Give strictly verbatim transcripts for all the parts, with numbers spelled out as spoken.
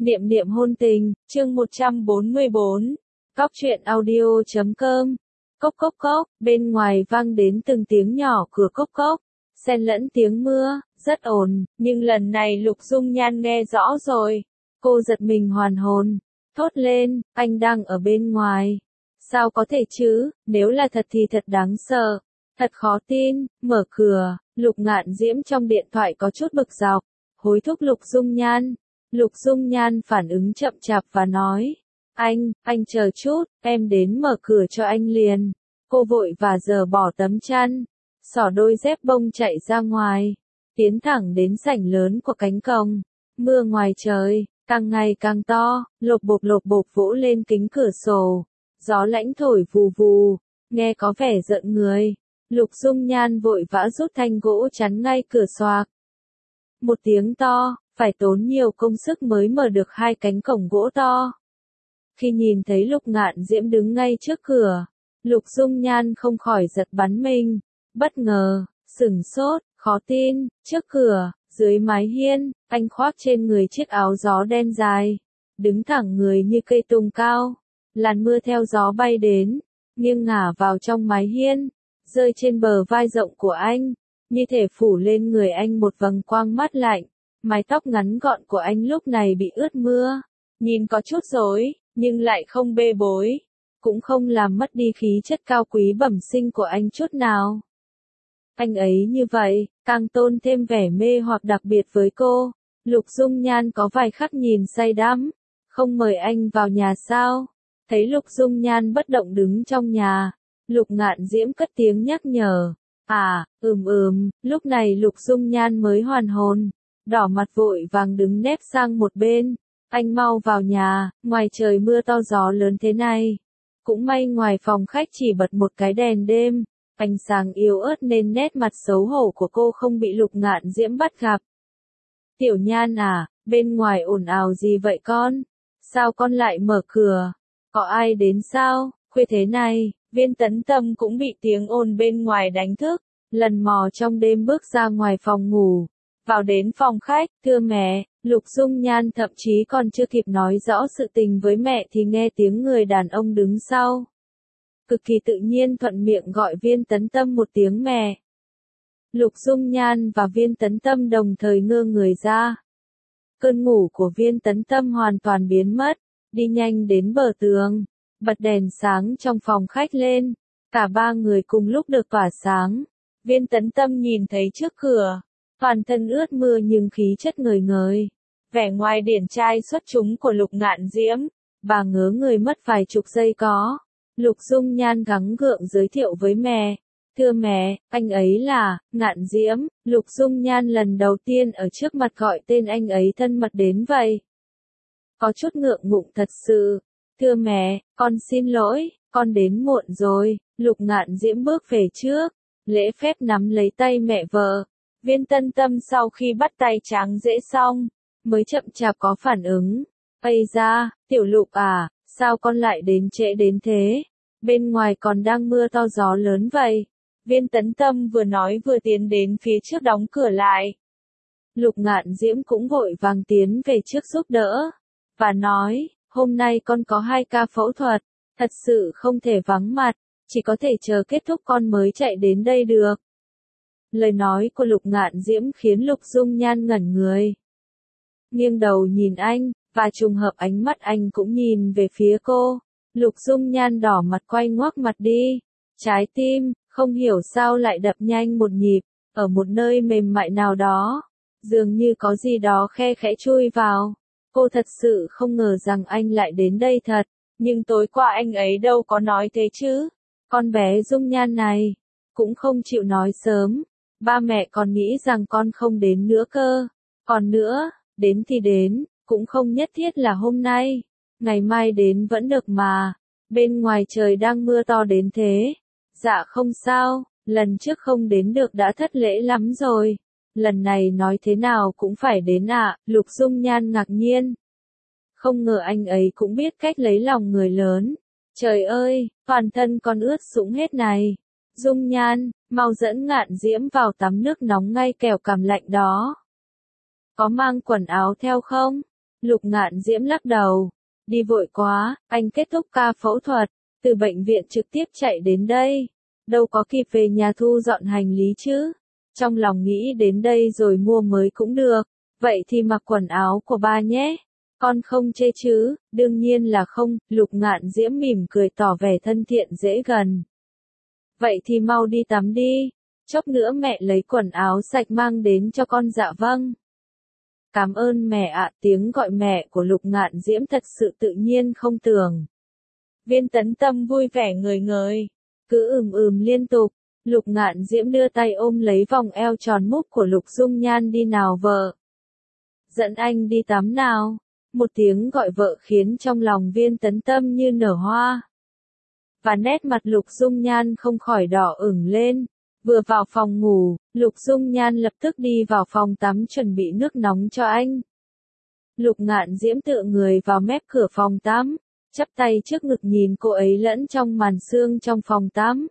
Niệm niệm hôn tình, chương một trăm bốn mươi bốn. Cóc truyện audio chấm com. Cốc cốc cốc, bên ngoài vang đến từng tiếng nhỏ cửa cốc cốc, xen lẫn tiếng mưa, rất ồn, nhưng lần này Lục Dung Nhan nghe rõ rồi. Cô giật mình hoàn hồn, thốt lên, anh đang ở bên ngoài. Sao có thể chứ, nếu là thật thì thật đáng sợ, thật khó tin. Mở cửa, Lục Ngạn Diễm trong điện thoại có chút bực dọc, hối thúc Lục Dung Nhan. Lục Dung Nhan phản ứng chậm chạp và nói, anh, anh chờ chút, em đến mở cửa cho anh liền. Cô vội và giờ bỏ tấm chăn, xỏ đôi dép bông chạy ra ngoài, tiến thẳng đến sảnh lớn của cánh cổng. Mưa ngoài trời, càng ngày càng to, lộp bộp lộp bộp vỗ lên kính cửa sổ, gió lãnh thổi vù vù, nghe có vẻ giận người. Lục Dung Nhan vội vã rút thanh gỗ chắn ngay cửa xoạc. Một tiếng to, phải tốn nhiều công sức mới mở được hai cánh cổng gỗ to. Khi nhìn thấy Lục Ngạn Diễm đứng ngay trước cửa, Lục Dung Nhan không khỏi giật bắn mình, bất ngờ, sửng sốt, khó tin. Trước cửa, dưới mái hiên, anh khoác trên người chiếc áo gió đen dài, đứng thẳng người như cây tùng cao. Làn mưa theo gió bay đến, nghiêng ngả vào trong mái hiên, rơi trên bờ vai rộng của anh, như thể phủ lên người anh một vầng quang mát lạnh. Mái tóc ngắn gọn của anh lúc này bị ướt mưa, nhìn có chút rối, nhưng lại không bê bối, cũng không làm mất đi khí chất cao quý bẩm sinh của anh chút nào. Anh ấy như vậy, càng tôn thêm vẻ mê hoặc đặc biệt với cô. Lục Dung Nhan có vài khắc nhìn say đắm, không mời anh vào nhà sao? Thấy Lục Dung Nhan bất động đứng trong nhà, Lục Ngạn Diễm cất tiếng nhắc nhở. À, ừm ừm, lúc này Lục Dung Nhan mới hoàn hồn, đỏ mặt vội vàng đứng nép sang một bên. Anh mau vào nhà, ngoài trời mưa to gió lớn thế này. Cũng may ngoài phòng khách chỉ bật một cái đèn đêm, ánh sáng yếu ớt nên nét mặt xấu hổ của cô không bị Lục Ngạn Diễm bắt gặp. Tiểu Nhan à, bên ngoài ồn ào gì vậy con? Sao con lại mở cửa? Có ai đến sao? Khuya thế này, Viên Tấn Tâm cũng bị tiếng ồn bên ngoài đánh thức, lần mò trong đêm bước ra ngoài phòng ngủ. Vào đến phòng khách, thưa mẹ. Lục Dung Nhan thậm chí còn chưa kịp nói rõ sự tình với mẹ thì nghe tiếng người đàn ông đứng sau. Cực kỳ tự nhiên thuận miệng gọi Viên Tấn Tâm một tiếng mẹ. Lục Dung Nhan và Viên Tấn Tâm đồng thời ngơ người ra. Cơn ngủ của Viên Tấn Tâm hoàn toàn biến mất, đi nhanh đến bờ tường, bật đèn sáng trong phòng khách lên. Cả ba người cùng lúc được tỏa sáng. Viên Tấn Tâm nhìn thấy trước cửa, toàn thân ướt mưa nhưng khí chất ngời ngời, vẻ ngoài điển trai xuất chúng của Lục Ngạn Diễm, bà ngớ người mất vài chục giây có. Lục Dung Nhan gắng gượng giới thiệu với mẹ, thưa mẹ, anh ấy là Ngạn Diễm. Lục Dung Nhan lần đầu tiên ở trước mặt gọi tên anh ấy thân mật đến vậy, có chút ngượng ngùng thật sự. Thưa mẹ, con xin lỗi, con đến muộn rồi. Lục Ngạn Diễm bước về trước, lễ phép nắm lấy tay mẹ vợ. Viên Tân Tâm sau khi bắt tay Tráng Dễ xong, mới chậm chạp có phản ứng. Ây da, Tiểu Lục à, sao con lại đến trễ đến thế? Bên ngoài còn đang mưa to gió lớn vậy. Viên Tấn Tâm vừa nói vừa tiến đến phía trước đóng cửa lại. Lục Ngạn Diễm cũng vội vàng tiến về trước giúp đỡ, và nói, hôm nay con có hai ca phẫu thuật, thật sự không thể vắng mặt, chỉ có thể chờ kết thúc con mới chạy đến đây được. Lời nói của Lục Ngạn Diễm khiến Lục Dung Nhan ngẩn người, nghiêng đầu nhìn anh, và trùng hợp ánh mắt anh cũng nhìn về phía cô. Lục Dung Nhan đỏ mặt quay ngoác mặt đi, trái tim, không hiểu sao lại đập nhanh một nhịp, ở một nơi mềm mại nào đó, dường như có gì đó khe khẽ chui vào. Cô thật sự không ngờ rằng anh lại đến đây thật, nhưng tối qua anh ấy đâu có nói thế chứ. Con bé Dung Nhan này, cũng không chịu nói sớm. Ba mẹ còn nghĩ rằng con không đến nữa cơ. Còn nữa, đến thì đến, cũng không nhất thiết là hôm nay. Ngày mai đến vẫn được mà. Bên ngoài trời đang mưa to đến thế. Dạ không sao, lần trước không đến được đã thất lễ lắm rồi. Lần này nói thế nào cũng phải đến ạ. À. Lục Dung Nhan ngạc nhiên. Không ngờ anh ấy cũng biết cách lấy lòng người lớn. Trời ơi, toàn thân con ướt sũng hết này. Dung Nhan, mau dẫn Ngạn Diễm vào tắm nước nóng ngay kẻo cảm lạnh đó. Có mang quần áo theo không? Lục Ngạn Diễm lắc đầu. Đi vội quá, anh kết thúc ca phẫu thuật, từ bệnh viện trực tiếp chạy đến đây. Đâu có kịp về nhà thu dọn hành lý chứ. Trong lòng nghĩ đến đây rồi mua mới cũng được. Vậy thì mặc quần áo của ba nhé. Con không chê chứ, đương nhiên là không, Lục Ngạn Diễm mỉm cười tỏ vẻ thân thiện dễ gần. Vậy thì mau đi tắm đi, chốc nữa mẹ lấy quần áo sạch mang đến cho con. Dạ vâng. Cảm ơn mẹ ạ. Tiếng gọi mẹ của Lục Ngạn Diễm thật sự tự nhiên không tưởng. Viên Tấn Tâm vui vẻ ngời ngời, cứ ừm ừm liên tục. Lục Ngạn Diễm đưa tay ôm lấy vòng eo tròn múc của Lục Dung Nhan. Đi nào vợ. Dẫn anh đi tắm nào. Một tiếng gọi vợ khiến trong lòng Viên Tấn Tâm như nở hoa. Và nét mặt Lục Dung Nhan không khỏi đỏ ửng lên. Vừa vào phòng ngủ, Lục Dung Nhan lập tức đi vào phòng tắm chuẩn bị nước nóng cho anh. Lục Ngạn Diễm tựa người vào mép cửa phòng tắm, chắp tay trước ngực nhìn cô ấy lẫn trong màn sương trong phòng tắm.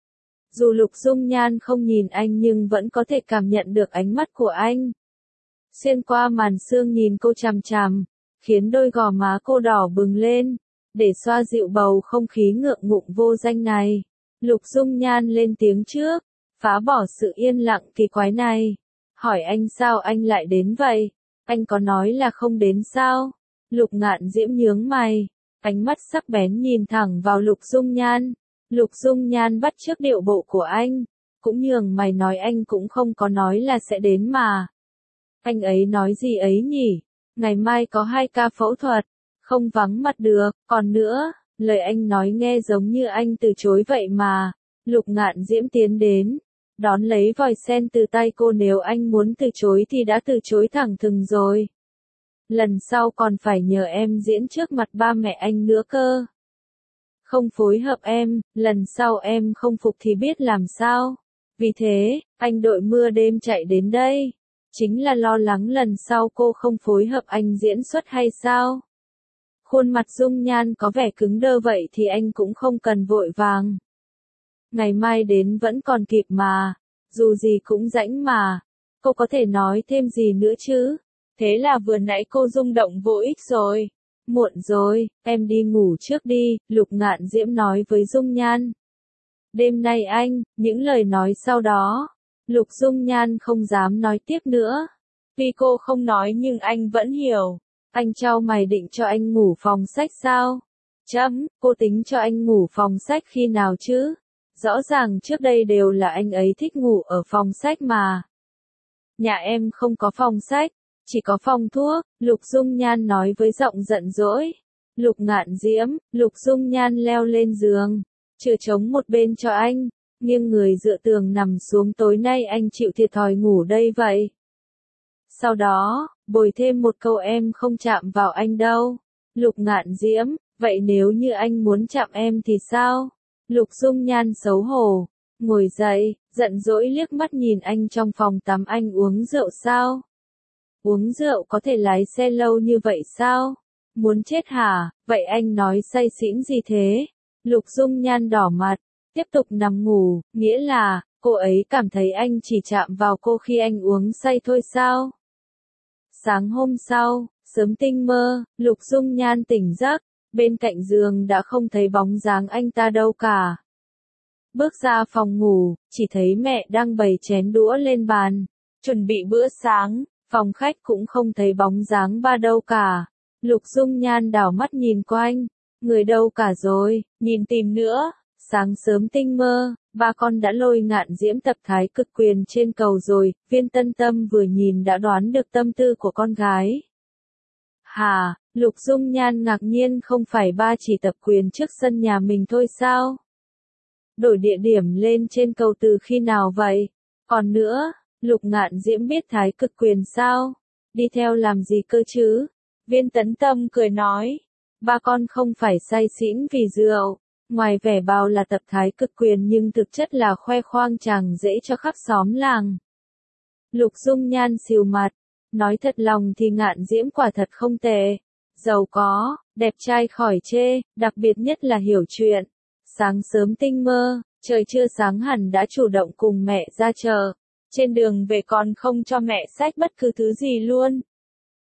Dù Lục Dung Nhan không nhìn anh nhưng vẫn có thể cảm nhận được ánh mắt của anh. Xuyên qua màn sương nhìn cô chằm chằm, khiến đôi gò má cô đỏ bừng lên. Để xoa dịu bầu không khí ngượng ngùng vô danh này, Lục Dung Nhan lên tiếng trước, phá bỏ sự yên lặng kỳ quái này. Hỏi anh sao anh lại đến vậy? Anh có nói là không đến sao? Lục Ngạn Diễm nhướng mày, ánh mắt sắc bén nhìn thẳng vào Lục Dung Nhan. Lục Dung Nhan bắt chước điệu bộ của anh, cũng nhường mày nói anh cũng không có nói là sẽ đến mà. Anh ấy nói gì ấy nhỉ? Ngày mai có hai ca phẫu thuật, không vắng mặt được, còn nữa, lời anh nói nghe giống như anh từ chối vậy mà. Lục Ngạn Diễm tiến đến, đón lấy vòi sen từ tay cô. Nếu anh muốn từ chối thì đã từ chối thẳng thừng rồi. Lần sau còn phải nhờ em diễn trước mặt ba mẹ anh nữa cơ. Không phối hợp em, lần sau em không phục thì biết làm sao. Vì thế, anh đội mưa đêm chạy đến đây. Chính là lo lắng lần sau cô không phối hợp anh diễn xuất hay sao? Khuôn mặt Dung Nhan có vẻ cứng đơ vậy thì anh cũng không cần vội vàng. Ngày mai đến vẫn còn kịp mà, dù gì cũng rãnh mà. Cô có thể nói thêm gì nữa chứ? Thế là vừa nãy cô rung động vô ích rồi. Muộn rồi, em đi ngủ trước đi, Lục Ngạn Diễm nói với Dung Nhan. Đêm nay anh, những lời nói sau đó, Lục Dung Nhan không dám nói tiếp nữa. Tuy cô không nói nhưng anh vẫn hiểu. Anh chau mày định cho anh ngủ phòng sách sao? Chấm, cô tính cho anh ngủ phòng sách khi nào chứ? Rõ ràng trước đây đều là anh ấy thích ngủ ở phòng sách mà. Nhà em không có phòng sách, chỉ có phòng thuốc, Lục Dung Nhan nói với giọng giận dỗi. Lục Ngạn Diễm, Lục Dung Nhan leo lên giường, chừa trống một bên cho anh, nghiêng người dựa tường nằm xuống. Tối nay anh chịu thiệt thòi ngủ đây vậy. Sau đó, bồi thêm một câu em không chạm vào anh đâu. Lục Ngạn Diễm, vậy nếu như anh muốn chạm em thì sao? Lục Dung Nhan xấu hổ, ngồi dậy, giận dỗi liếc mắt nhìn anh trong phòng tắm. Anh uống rượu sao? Uống rượu có thể lái xe lâu như vậy sao? Muốn chết hả? Vậy anh nói say xỉn gì thế? Lục Dung Nhan đỏ mặt, tiếp tục nằm ngủ, nghĩa là, cô ấy cảm thấy anh chỉ chạm vào cô khi anh uống say thôi sao? Sáng hôm sau, sớm tinh mơ, Lục Dung Nhan tỉnh giấc, bên cạnh giường đã không thấy bóng dáng anh ta đâu cả. Bước ra phòng ngủ, chỉ thấy mẹ đang bày chén đũa lên bàn, chuẩn bị bữa sáng, phòng khách cũng không thấy bóng dáng ba đâu cả. Lục Dung Nhan đảo mắt nhìn quanh, người đâu cả rồi, nhìn tìm nữa. Sáng sớm tinh mơ, ba con đã lôi Ngạn Diễm tập thái cực quyền trên cầu rồi. Viên Tân Tâm vừa nhìn đã đoán được tâm tư của con gái. Hà, Lục Dung Nhan ngạc nhiên, không phải ba chỉ tập quyền trước sân nhà mình thôi sao? Đổi địa điểm lên trên cầu từ khi nào vậy? Còn nữa, Lục Ngạn Diễm biết thái cực quyền sao? Đi theo làm gì cơ chứ? Viên Tấn Tâm cười nói, ba con không phải say xỉn vì rượu. Ngoài vẻ bao là tập thái cực quyền nhưng thực chất là khoe khoang chàng dễ cho khắp xóm làng. Lục Dung Nhan xìu mặt, nói thật lòng thì Ngạn Diễm quả thật không tệ. Giàu có, đẹp trai khỏi chê, đặc biệt nhất là hiểu chuyện. Sáng sớm tinh mơ, trời chưa sáng hẳn đã chủ động cùng mẹ ra chợ. Trên đường về còn không cho mẹ xách bất cứ thứ gì luôn.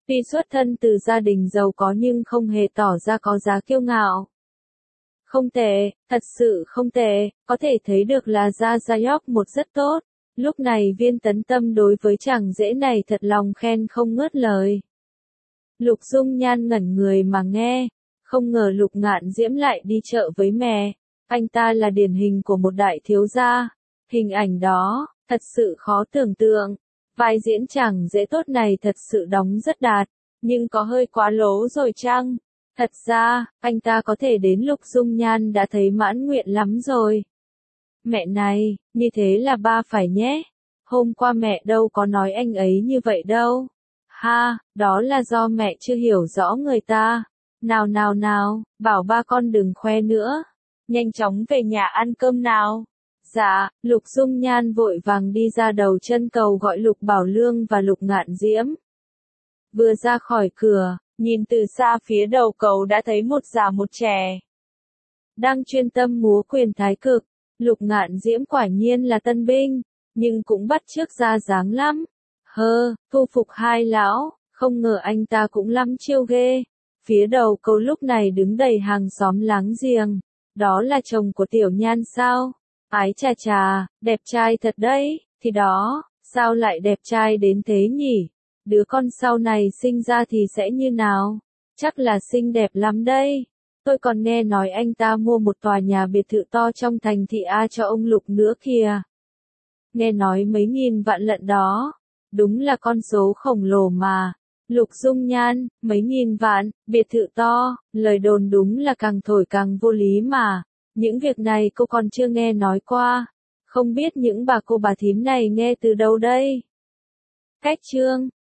Tuy xuất thân từ gia đình giàu có nhưng không hề tỏ ra có giá kiêu ngạo. Không tệ, thật sự không tệ, có thể thấy được là Gia Gia Giok một rất tốt. Lúc này Viên Tấn Tâm đối với chàng rể này thật lòng khen không ngớt lời. Lục Dung Nhan ngẩn người mà nghe, không ngờ Lục Ngạn Diễm lại đi chợ với mẹ, anh ta là điển hình của một đại thiếu gia. Hình ảnh đó, thật sự khó tưởng tượng, vai diễn chàng rể tốt này thật sự đóng rất đạt, nhưng có hơi quá lố rồi chăng? Thật ra, anh ta có thể đến Lục Dung Nhan đã thấy mãn nguyện lắm rồi. Mẹ này, như thế là ba phải nhé. Hôm qua mẹ đâu có nói anh ấy như vậy đâu. Ha, đó là do mẹ chưa hiểu rõ người ta. Nào nào nào, bảo ba con đừng khoe nữa. Nhanh chóng về nhà ăn cơm nào. Dạ, Lục Dung Nhan vội vàng đi ra đầu chân cầu gọi Lục Bảo Lương và Lục Ngạn Diễm. Vừa ra khỏi cửa, nhìn từ xa phía đầu cầu đã thấy một già một trẻ. Đang chuyên tâm múa quyền thái cực. Lục Ngạn Diễm quả nhiên là tân binh, nhưng cũng bắt chước ra dáng lắm. Hơ, thu phục hai lão, không ngờ anh ta cũng lắm chiêu ghê. Phía đầu cầu lúc này đứng đầy hàng xóm láng giềng. Đó là chồng của Tiểu Nhan sao? Ái chà chà, đẹp trai thật đấy, thì đó, sao lại đẹp trai đến thế nhỉ? Đứa con sau này sinh ra thì sẽ như nào? Chắc là xinh đẹp lắm đây. Tôi còn nghe nói anh ta mua một tòa nhà biệt thự to trong thành thị A cho ông Lục nữa kìa. Nghe nói mấy nghìn vạn lận đó. Đúng là con số khổng lồ mà. Lục Dung Nhan, mấy nghìn vạn, biệt thự to, lời đồn đúng là càng thổi càng vô lý mà. Những việc này cô còn chưa nghe nói qua. Không biết những bà cô bà thím này nghe từ đâu đây? Cách chương